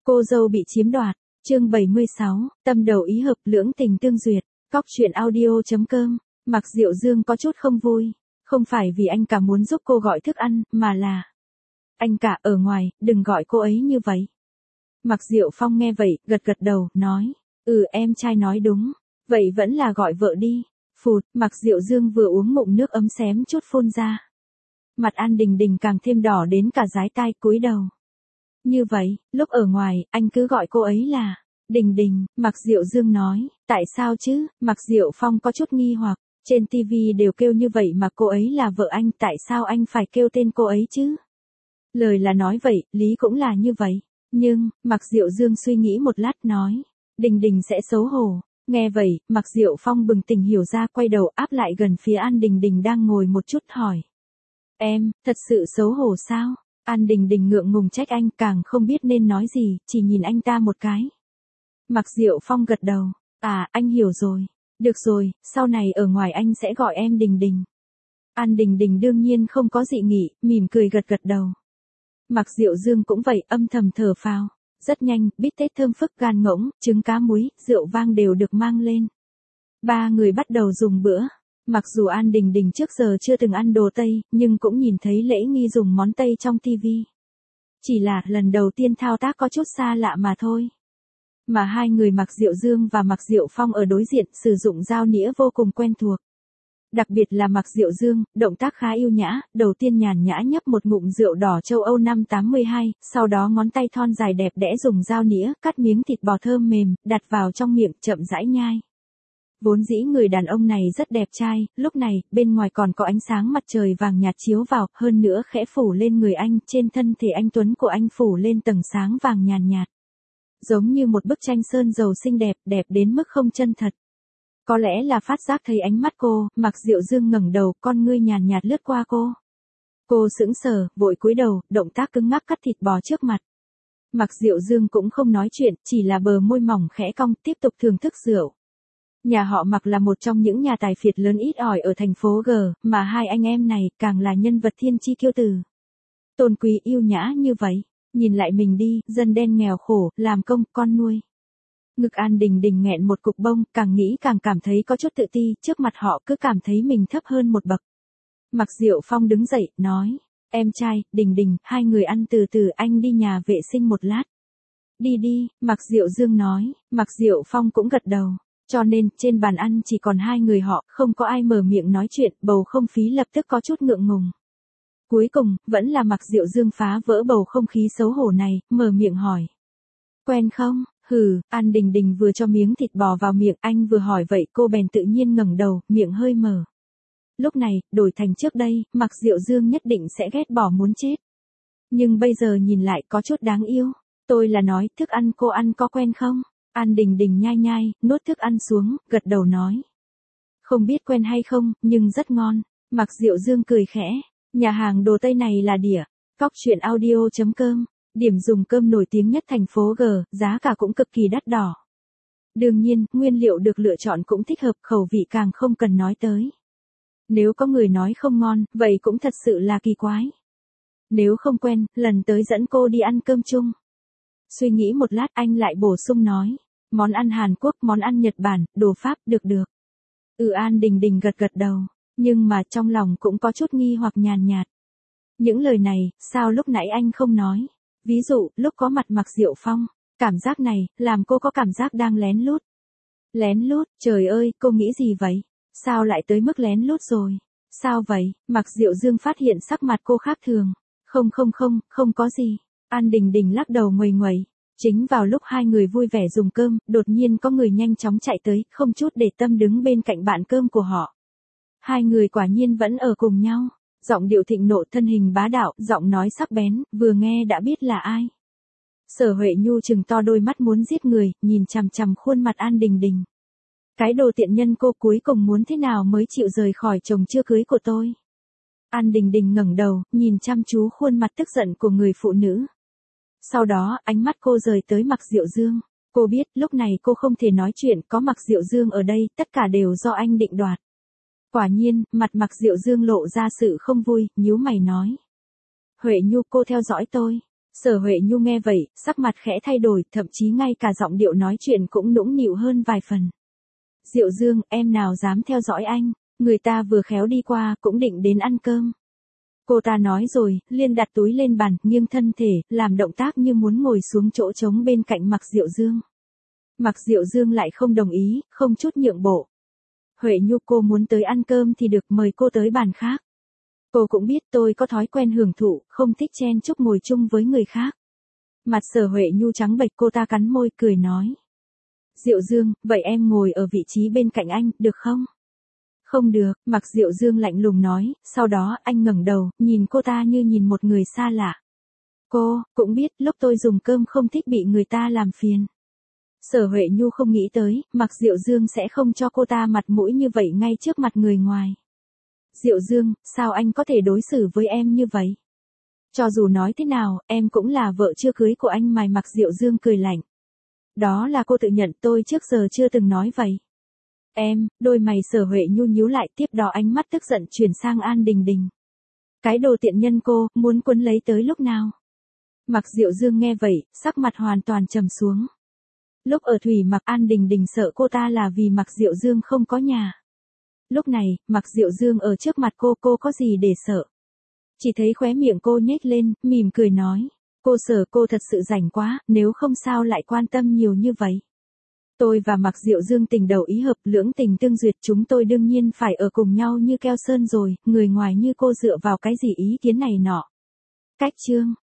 Cô dâu bị chiếm đoạt, chương 76, tâm đầu ý hợp, lưỡng tình tương duyệt, cóc truyện audio.com, Mạc Diệu Dương có chút không vui, không phải vì anh cả muốn giúp cô gọi thức ăn, mà là anh cả ở ngoài, đừng gọi cô ấy như vậy. Mạc Diệu Phong nghe vậy, gật gật đầu, nói, em trai nói đúng, vậy vẫn là gọi vợ đi. Phụt, Mạc Diệu Dương vừa uống ngụm nước ấm xém chút phun ra. Mặt An Đình Đình càng thêm đỏ đến cả dái tai, cúi đầu. Như vậy, lúc ở ngoài, anh cứ gọi cô ấy là Đình Đình, Mạc Diệu Dương nói, tại sao chứ? Mạc Diệu Phong có chút nghi hoặc, trên TV đều kêu như vậy mà cô ấy là vợ anh, tại sao anh phải kêu tên cô ấy chứ? Lời là nói vậy, lý cũng là như vậy, nhưng, Mạc Diệu Dương suy nghĩ một lát nói, Đình Đình sẽ xấu hổ. Nghe vậy, Mạc Diệu Phong bừng tỉnh hiểu ra, quay đầu áp lại gần phía An Đình Đình đang ngồi một chút hỏi. Em, thật sự xấu hổ sao? An Đình Đình ngượng ngùng trách anh, càng không biết nên nói gì, chỉ nhìn anh ta một cái. Mạc Diệu Phong gật đầu, anh hiểu rồi. Được rồi, sau này ở ngoài anh sẽ gọi em Đình Đình. An Đình Đình đương nhiên không có dị nghị, mỉm cười gật gật đầu. Mạc Diệu Dương cũng vậy, âm thầm thở phào. Rất nhanh, bít tết thơm phức, gan ngỗng, trứng cá muối, rượu vang đều được mang lên. Ba người bắt đầu dùng bữa. Mặc dù An Đình Đình trước giờ chưa từng ăn đồ Tây, nhưng cũng nhìn thấy lễ nghi dùng món Tây trong TV. Chỉ là lần đầu tiên thao tác có chút xa lạ mà thôi. Mà hai người Mạc Diệu Dương và Mạc Diệu Phong ở đối diện sử dụng dao nĩa vô cùng quen thuộc. Đặc biệt là Mạc Diệu Dương, động tác khá yêu nhã, đầu tiên nhàn nhã nhấp một ngụm rượu đỏ châu Âu năm 82, sau đó ngón tay thon dài đẹp đẽ dùng dao nĩa cắt miếng thịt bò thơm mềm, đặt vào trong miệng, chậm rãi nhai. Vốn dĩ người đàn ông này rất đẹp trai, lúc này, bên ngoài còn có ánh sáng mặt trời vàng nhạt chiếu vào, hơn nữa khẽ phủ lên người anh, trên thân thể anh tuấn của anh phủ lên tầng sáng vàng nhàn nhạt. Giống như một bức tranh sơn dầu xinh đẹp, đẹp đến mức không chân thật. Có lẽ là phát giác thấy ánh mắt cô, Mạc Diệu Dương ngẩng đầu, con ngươi nhàn nhạt lướt qua cô. Cô sững sờ, vội cúi đầu, động tác cứng ngắc cắt thịt bò trước mặt. Mạc Diệu Dương cũng không nói chuyện, chỉ là bờ môi mỏng khẽ cong, tiếp tục thưởng thức rượu. Nhà họ Mạc là một trong những nhà tài phiệt lớn ít ỏi ở thành phố G, mà hai anh em này càng là nhân vật thiên chi kiêu tử. Tôn quý yêu nhã như vậy, nhìn lại mình đi, dân đen nghèo khổ, làm công, con nuôi. Ngực An Đình Đình nghẹn một cục bông, càng nghĩ càng cảm thấy có chút tự ti, trước mặt họ cứ cảm thấy mình thấp hơn một bậc. Mạc Diệu Phong đứng dậy, nói, em trai, Đình Đình, hai người ăn từ từ, anh đi nhà vệ sinh một lát. Đi đi, Mạc Diệu Dương nói, Mạc Diệu Phong cũng gật đầu, cho nên, trên bàn ăn chỉ còn hai người họ, không có ai mở miệng nói chuyện, bầu không khí lập tức có chút ngượng ngùng. Cuối cùng, vẫn là Mạc Diệu Dương phá vỡ bầu không khí xấu hổ này, mở miệng hỏi. Quen không? An Đình Đình vừa cho miếng thịt bò vào miệng, anh vừa hỏi vậy, cô bèn tự nhiên ngẩng đầu, miệng hơi mở. Lúc này, đổi thành trước đây, Mạc Diệu Dương nhất định sẽ ghét bỏ muốn chết. Nhưng bây giờ nhìn lại có chút đáng yêu. Tôi là nói, thức ăn cô ăn có quen không? An Đình Đình nhai nhai, nuốt thức ăn xuống, gật đầu nói. Không biết quen hay không, nhưng rất ngon. Mạc Diệu Dương cười khẽ. Nhà hàng đồ Tây này là đĩa. Cóc truyện audio.com. Điểm dùng cơm nổi tiếng nhất thành phố G, giá cả cũng cực kỳ đắt đỏ. Đương nhiên, nguyên liệu được lựa chọn cũng thích hợp, khẩu vị càng không cần nói tới. Nếu có người nói không ngon, vậy cũng thật sự là kỳ quái. Nếu không quen, lần tới dẫn cô đi ăn cơm chung. Suy nghĩ một lát anh lại bổ sung nói, món ăn Hàn Quốc, món ăn Nhật Bản, đồ Pháp, được. An Đình Đình gật gật đầu, nhưng mà trong lòng cũng có chút nghi hoặc nhàn nhạt. Những lời này, sao lúc nãy anh không nói? Ví dụ, lúc có mặt Mạc Diệu Phong, cảm giác này, làm cô có cảm giác đang lén lút. Lén lút, trời ơi, cô nghĩ gì vậy? Sao lại tới mức lén lút rồi? Sao vậy? Mạc Diệu Dương phát hiện sắc mặt cô khác thường. Không có gì. An Đình Đình lắc đầu nguầy nguầy. Chính vào lúc hai người vui vẻ dùng cơm, đột nhiên có người nhanh chóng chạy tới, không chút để tâm đứng bên cạnh bàn cơm của họ. Hai người quả nhiên vẫn ở cùng nhau. Giọng điệu thịnh nộ, thân hình bá đạo, giọng nói sắc bén, vừa nghe đã biết là ai. Sở Huệ Nhu trừng to đôi mắt muốn giết người, nhìn chằm chằm khuôn mặt An Đình Đình. Cái đồ tiện nhân, cô cuối cùng muốn thế nào mới chịu rời khỏi chồng chưa cưới của tôi? An Đình Đình ngẩng đầu, nhìn chăm chú khuôn mặt tức giận của người phụ nữ. Sau đó, ánh mắt cô rời tới Mạc Diệu Dương. Cô biết, lúc này cô không thể nói chuyện, có Mạc Diệu Dương ở đây, tất cả đều do anh định đoạt. Quả nhiên, mặt Mạc Diệu Dương lộ ra sự không vui, nhíu mày nói. Huệ Nhu, cô theo dõi tôi. Sở Huệ Nhu nghe vậy, sắc mặt khẽ thay đổi, thậm chí ngay cả giọng điệu nói chuyện cũng nũng nịu hơn vài phần. Diệu Dương, em nào dám theo dõi anh, người ta vừa khéo đi qua, cũng định đến ăn cơm. Cô ta nói rồi, liền đặt túi lên bàn, nghiêng thân thể, làm động tác như muốn ngồi xuống chỗ trống bên cạnh Mạc Diệu Dương. Mạc Diệu Dương lại không đồng ý, không chút nhượng bộ. Huệ Nhu, cô muốn tới ăn cơm thì được, mời cô tới bàn khác. Cô cũng biết tôi có thói quen hưởng thụ, không thích chen chúc ngồi chung với người khác. Mặt Sở Huệ Nhu trắng bệch, cô ta cắn môi cười nói. Diệu Dương, vậy em ngồi ở vị trí bên cạnh anh, được không? Không được, Mạc Diệu Dương lạnh lùng nói, sau đó anh ngẩng đầu, nhìn cô ta như nhìn một người xa lạ. Cô, cũng biết, lúc tôi dùng cơm không thích bị người ta làm phiền. Sở Huệ Nhu không nghĩ tới, Mạc Diệu Dương sẽ không cho cô ta mặt mũi như vậy ngay trước mặt người ngoài. Diệu Dương, sao anh có thể đối xử với em như vậy? Cho dù nói thế nào, em cũng là vợ chưa cưới của anh mà. Mạc Diệu Dương cười lạnh. Đó là cô tự nhận, tôi trước giờ chưa từng nói vậy. Em, đôi mày Sở Huệ Nhu nhíu lại, tiếp đó ánh mắt tức giận chuyển sang An Đình Đình. Cái đồ tiện nhân cô, muốn quấn lấy tới lúc nào? Mạc Diệu Dương nghe vậy, sắc mặt hoàn toàn trầm xuống. Lúc ở Thủy Mặc, An Đình Đình sợ cô ta là vì Mạc Diệu Dương không có nhà. Lúc này, Mạc Diệu Dương ở trước mặt cô có gì để sợ? Chỉ thấy khóe miệng cô nhếch lên, mỉm cười nói. Cô Sở, cô thật sự rảnh quá, nếu không sao lại quan tâm nhiều như vậy. Tôi và Mạc Diệu Dương tình đầu ý hợp, lưỡng tình tương duyệt, chúng tôi đương nhiên phải ở cùng nhau như keo sơn rồi, người ngoài như cô dựa vào cái gì ý kiến này nọ. Cách chương.